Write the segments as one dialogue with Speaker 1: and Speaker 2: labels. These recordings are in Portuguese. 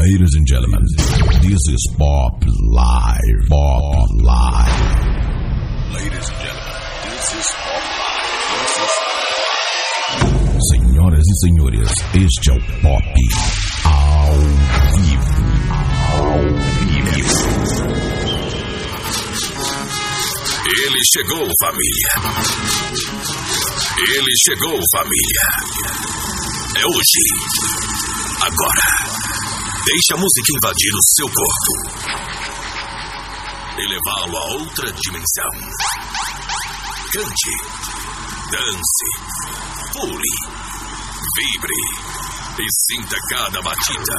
Speaker 1: Ladies and gentlemen, this is Pop Live. Pop Live. Ladies and gentlemen, this is Pop Live. Senhoras e senhores, este é o Pop ao vivo. Ao vivo.
Speaker 2: Ele chegou, família. Ele chegou, família. É hoje. Agora. Deixe a música invadir o seu corpo e levá-lo a outra dimensão. Cante, dance, pule, vibre e sinta cada batida.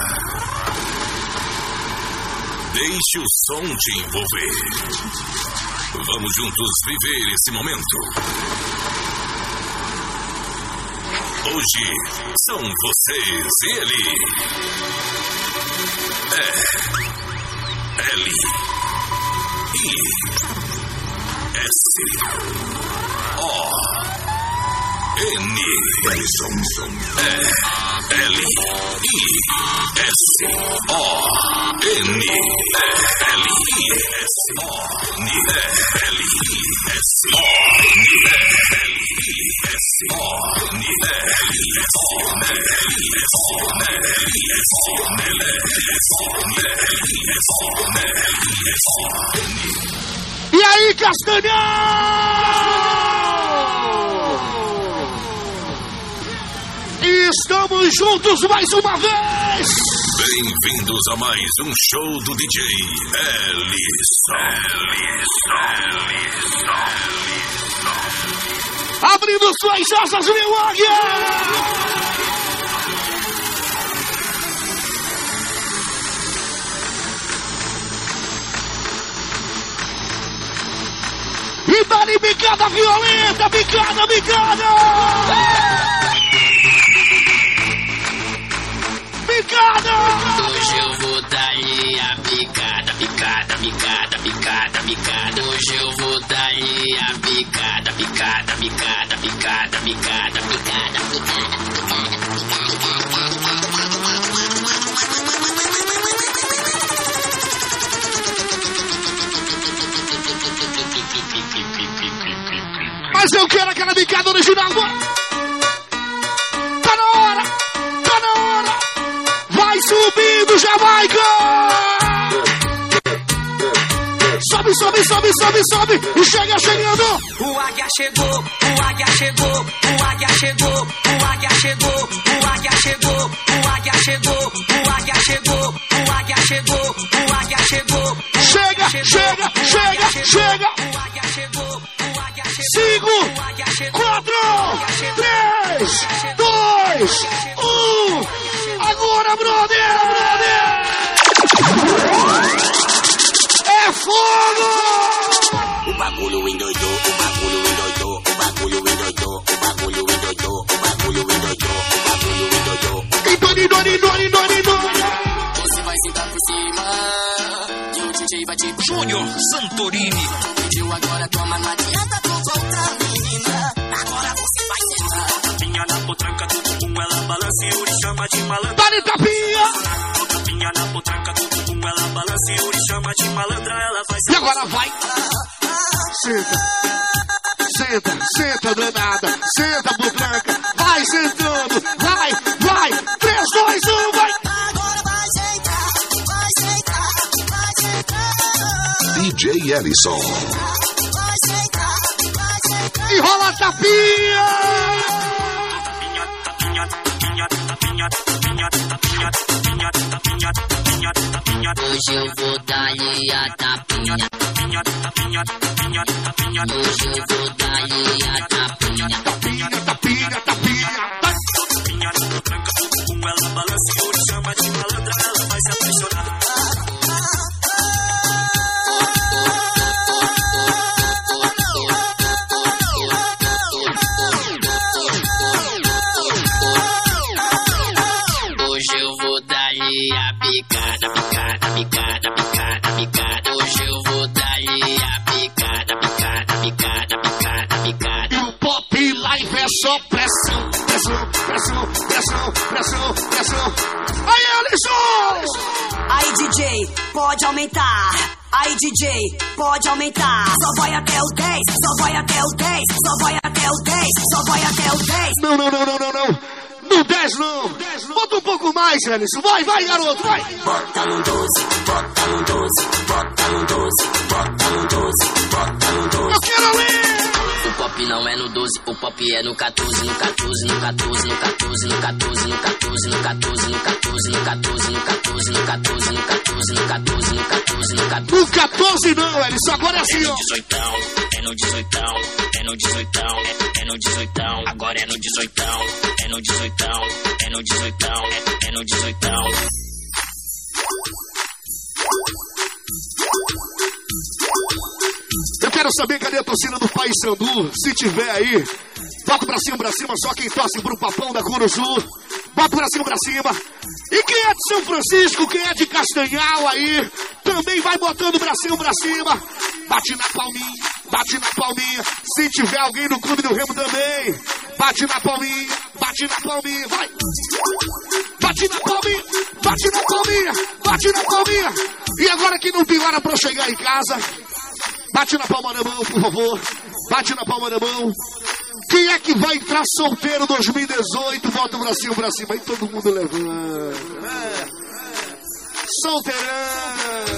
Speaker 2: Deixe o som te envolver. Vamos juntos viver esse momento. Hoje são vocês e ele. L-I-S-O-N.
Speaker 3: E aí, Castanhão? Estamos juntos mais uma vez!
Speaker 2: Bem-vindos a mais um show do DJ Ellison.
Speaker 3: Abrindo suas asas, meu águia! E dá-lhe bicada violenta, bicada! Bicada!
Speaker 4: Hoje eu vou dar-lhe a bicada. Hoje eu vou dar-lhe a bicada.
Speaker 3: Mas eu quero aquela bicada original. Tá na hora. Vai subindo, Jamaica. Sobe. E chega chegando.
Speaker 4: O águia chegou.
Speaker 3: Chega. 5, 4, 3, 2, 1. Agora, brother! É fogo!
Speaker 4: O bagulho endoidou. Você vai sentar por cima e o DJ vai te...
Speaker 2: Júnior Santorini.
Speaker 4: Pediu agora, toma, não adianta tu voltar, menina. Agora você vai sentar. Tapinha na potranca do bumbum, ela balança e o chama de malandra.
Speaker 3: Dá-lhe tapinha!
Speaker 4: Tapinha na potranca do bumbum, ela balança e o chama de malandra, ela vai sentar.
Speaker 3: E agora vai! Senta, danada. Senta, potranca. Vai sentando. Vai. 3, 2, 1, vai!
Speaker 4: Agora vai sentar.
Speaker 1: DJ Ellison.
Speaker 4: Vai sentar.
Speaker 3: E rola a tapinha!
Speaker 4: Hoje eu vou dar-lhe a tapinha. Hoje eu vou dar-lhe a tapinha.
Speaker 3: Tapinha.
Speaker 4: Tapinha na potranca do bumbum, ela balança e o chama de malandra, ela vai se apaixonar. Hoje eu vou dar-lhe a picada. Hoje eu vou dar-lhe a picada.
Speaker 3: E o Pop Live é só pressão. pressão, pressão, pressão. Aí, Alisson!
Speaker 4: Aí, DJ, pode aumentar. Aí, DJ, pode aumentar. Só vai até o 10, só vai até o 10, só vai até o 10, só vai até o 10.
Speaker 3: Não. No 10 não. Bota um pouco mais, Alisson. Vai, garoto, vai.
Speaker 4: Bota no 12, bota no 12, bota no 12, bota no 12, bota no 12.
Speaker 3: Eu quero ler.
Speaker 5: O pop não é no 12, o pop é no 14, no 14, no 14, no 14, no 14, no 14, no 14, no 14, no 14, no 14, no 14, no 14, no 14, no 14, no 14.
Speaker 3: No 14 não, Alisson, agora é assim, ó.
Speaker 5: É no 18, é no 18, é no 18, agora é no 18, é no 18, é no 18, é no 18.
Speaker 3: Eu quero saber cadê a torcida do Paysandu. Se tiver aí, bota pra cima, só quem torce pro Papão da Curuzu. Bota pra cima. E quem é de São Francisco, quem é de Castanhal aí, também vai botando pra cima. Bate na palminha. Se tiver alguém no Clube do Remo também, bate na palminha, vai. Bate na palminha. E agora quem não tem hora pra chegar em casa, bate na palma da mão, por favor. Bate na palma da mão. Quem é que vai entrar solteiro 2018? Bota o bracinho pra cima. Aí todo mundo levanta. Solteirão.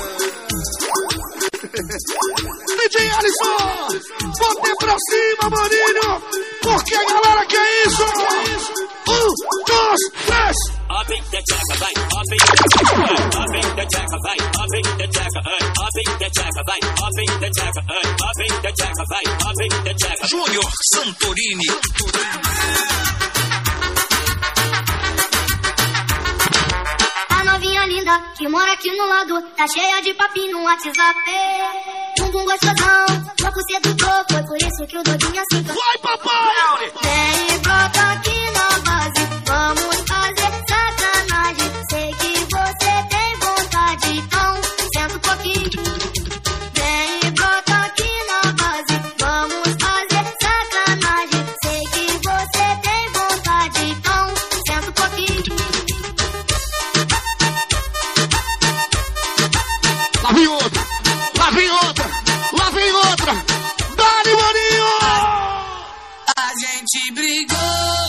Speaker 3: DJ Alisson, bota pra cima, maninho. Porque a galera quer isso. 1, 2, 3.
Speaker 5: Up in the jack, vai, up in the jack, up in the jack, vai, up in the jack, up in the jack, vai, up in the jack, up in the jack, vai, up in the jack.
Speaker 2: Júnior Santorini.
Speaker 6: A novinha linda que mora aqui no lado tá cheia de papinho no WhatsApp. Bumbum gostosão, louco sedutor, foi por isso que o doguinho assim.
Speaker 3: Vai, papai!
Speaker 6: Vem, brota aqui na base, vamos fazer sacanagem. Sei que você tem vontade, então senta um pouquinho. Vem, brota aqui na base, vamos fazer sacanagem. Sei que você tem vontade, então senta um pouquinho.
Speaker 3: Lá vem outra. Dá-lhe, maninho!
Speaker 5: A gente brigou.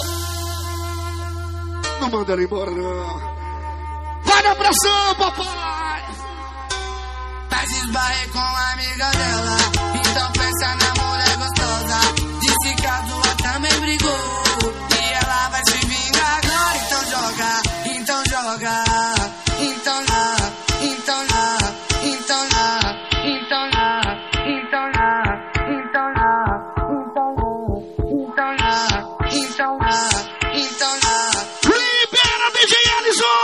Speaker 3: Não manda ela embora, não. Vai na pressão, papai!
Speaker 5: Mas esbarrei com a amiga dela. Então pensa na mulher gostosa. Disse que a tua também brigou. E ela vai se vingar agora. Então joga, então joga. Então lá, então lá, então lá, então lá, então lá, então lá, então lá, então lá, então lá.
Speaker 3: Libera, DJ Alisson!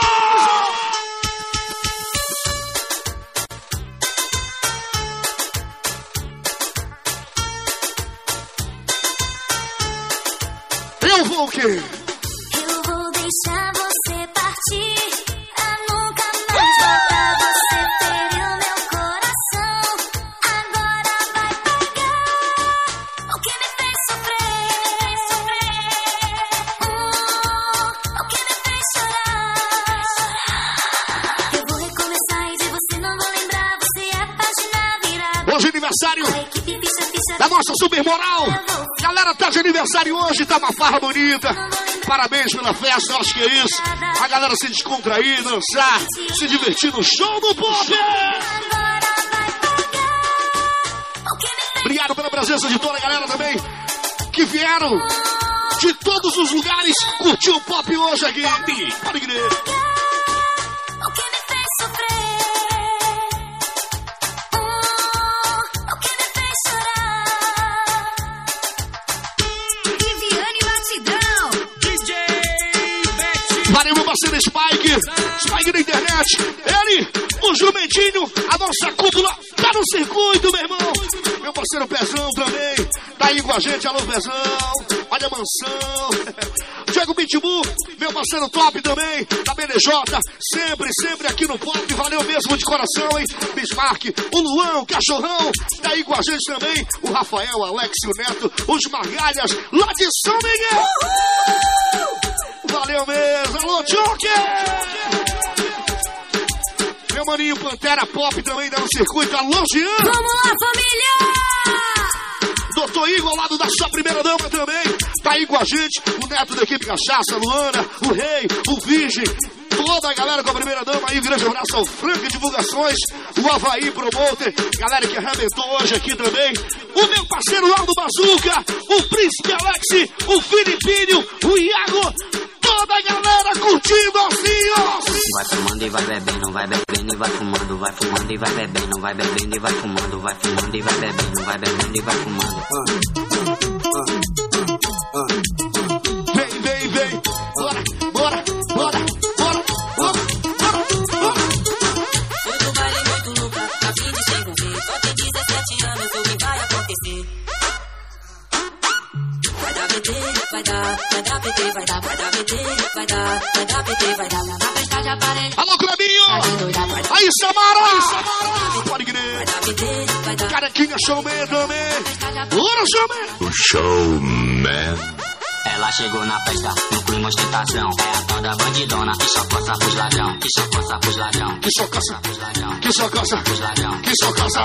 Speaker 3: Eu vou o quê?
Speaker 6: Eu vou deixar você partir. Eu nunca mais voltar. Você feriu meu coração. Agora vai pagar o que me fez sofrer. O que me fez chorar. Eu vou recomeçar e de você não vou lembrar. Você é a página virada.
Speaker 3: Hoje é aniversário
Speaker 6: A equipe ficha
Speaker 3: da nossa Super Moral. Galera, tá de aniversário hoje, tá uma farra bonita. Parabéns pela festa, eu acho que é isso. A galera se descontrair, dançar, se divertir no show do pop. Obrigado pela presença de toda a galera também, que vieram de todos os lugares curtir o pop hoje aqui. Pode crer.
Speaker 6: O que me fez sofrer. O que me fez chorar. Viviane Batidão.
Speaker 3: Valeu, meu parceiro Spike da internet. Ele, o Jumentinho, a nossa cúpula, tá no circuito, meu irmão. Meu parceiro Pezão também, tá aí com a gente, alô Pezão. Olha a mansão. Diego Pitbull, meu parceiro top também, da BDJ, sempre aqui no pop. Valeu mesmo de coração, hein? Bismarck, o Luan, o Cachorrão, tá aí com a gente também. O Rafael, o Alex e o Neto, os Margalhas, lá de São Miguel. Valeu mesmo. Alô, Joker! Meu maninho Pantera Pop também dá no circuito. Alô, Jean!
Speaker 4: Vamos lá, família!
Speaker 3: Doutor Igor, ao lado da sua primeira dama também. Tá aí com a gente. O neto da equipe Cachaça, Luana, o Rei, o Virgem. Toda a galera com a primeira dama aí. Grande abraço ao Frank Divulgações, o Havaí Promoter. Galera que arrebentou hoje aqui também. O meu parceiro Aldo Bazuca, o Príncipe Alex, o Filipinho, o Iago. Toda a galera curtindo assim, ó.
Speaker 7: Vai fumando e vai bebendo, vai bebendo e vai fumando, vai fumando e vai bebendo, vai bebendo e vai fumando, vai fumando e vai bebendo, vai bebendo e vai fumando.
Speaker 3: Vem, vem, vem. Bora, bora, bora, bora, bora, bora, bora.
Speaker 7: Muito baile, muito louco, a fim de se envolver. Só tem 17 anos, o que vai acontecer? Vai dar PT, vai dar PT, vai dar PT, vai dar PT, vai dar na festa de aparelho.
Speaker 3: Alô, Clebinho! Aí, Samara! Pode crer! Carequinha Showman também! Bora, Showman!
Speaker 2: O Showman.
Speaker 7: Ela chegou na festa, no clima ostentação. É a tal da bandidona, que só coça pros ladrão, que só coça pros ladrão,
Speaker 3: Que só coça,
Speaker 7: pros ladrão,
Speaker 3: que só coça,
Speaker 7: pros ladrão,
Speaker 3: que só coça.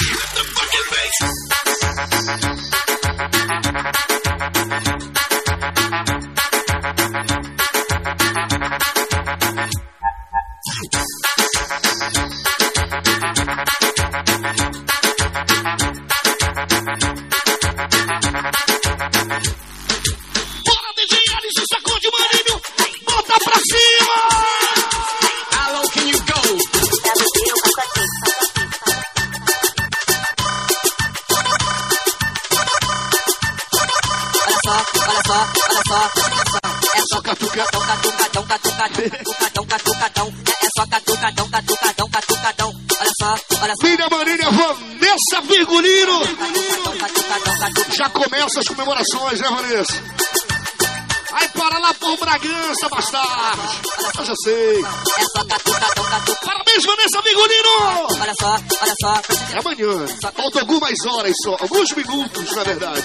Speaker 4: É só catucadão, catucadão, catucadão, catucadão. É só catucadão, catucadão, catucadão. Olha só.
Speaker 3: Filha Marília Vanessa Virgulino. Já começa as comemorações, né, Vanessa? Aí para lá por Bragança, bastardo. Eu já sei.
Speaker 4: É só catucadão, catucadão.
Speaker 3: Parabéns, Vanessa Virgulino.
Speaker 4: Olha só.
Speaker 3: É amanhã. Faltam algumas horas só. Alguns minutos, na verdade.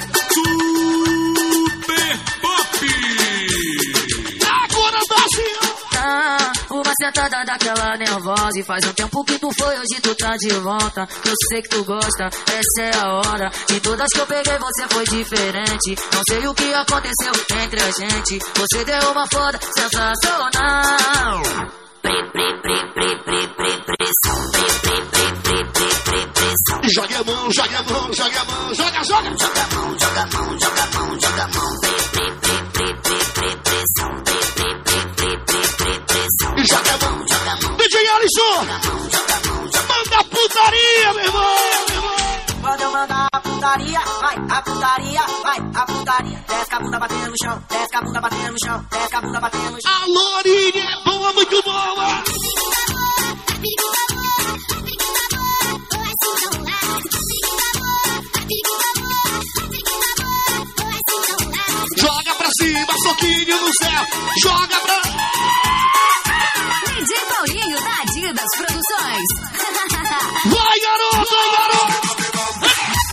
Speaker 2: Super Pop.
Speaker 3: Agora dá sim.
Speaker 8: Uma sentada daquela nervosa. E faz um tempo que tu foi, hoje tu tá de volta. Eu sei que tu gosta, essa é a hora. De todas que eu peguei você foi diferente. Não sei o que aconteceu entre a gente. Você deu uma foda sensacional.
Speaker 3: Joga a mão, joga a mão, joga a mão, joga, joga.
Speaker 7: Joga a mão, joga a mão, joga a mão, joga a mão.
Speaker 3: E joga a mão, joga a mão. DJ Alisson, manda putaria, meu irmão.
Speaker 4: Quando eu mandar a putaria, vai, a putaria, vai, a putaria. Desce a bunda batendo no chão, desce a bunda batendo no chão, desce a bunda batendo no chão.
Speaker 3: A Lourinha é boa, muito boa. Joga pra cima, soquinho no céu. Joga pra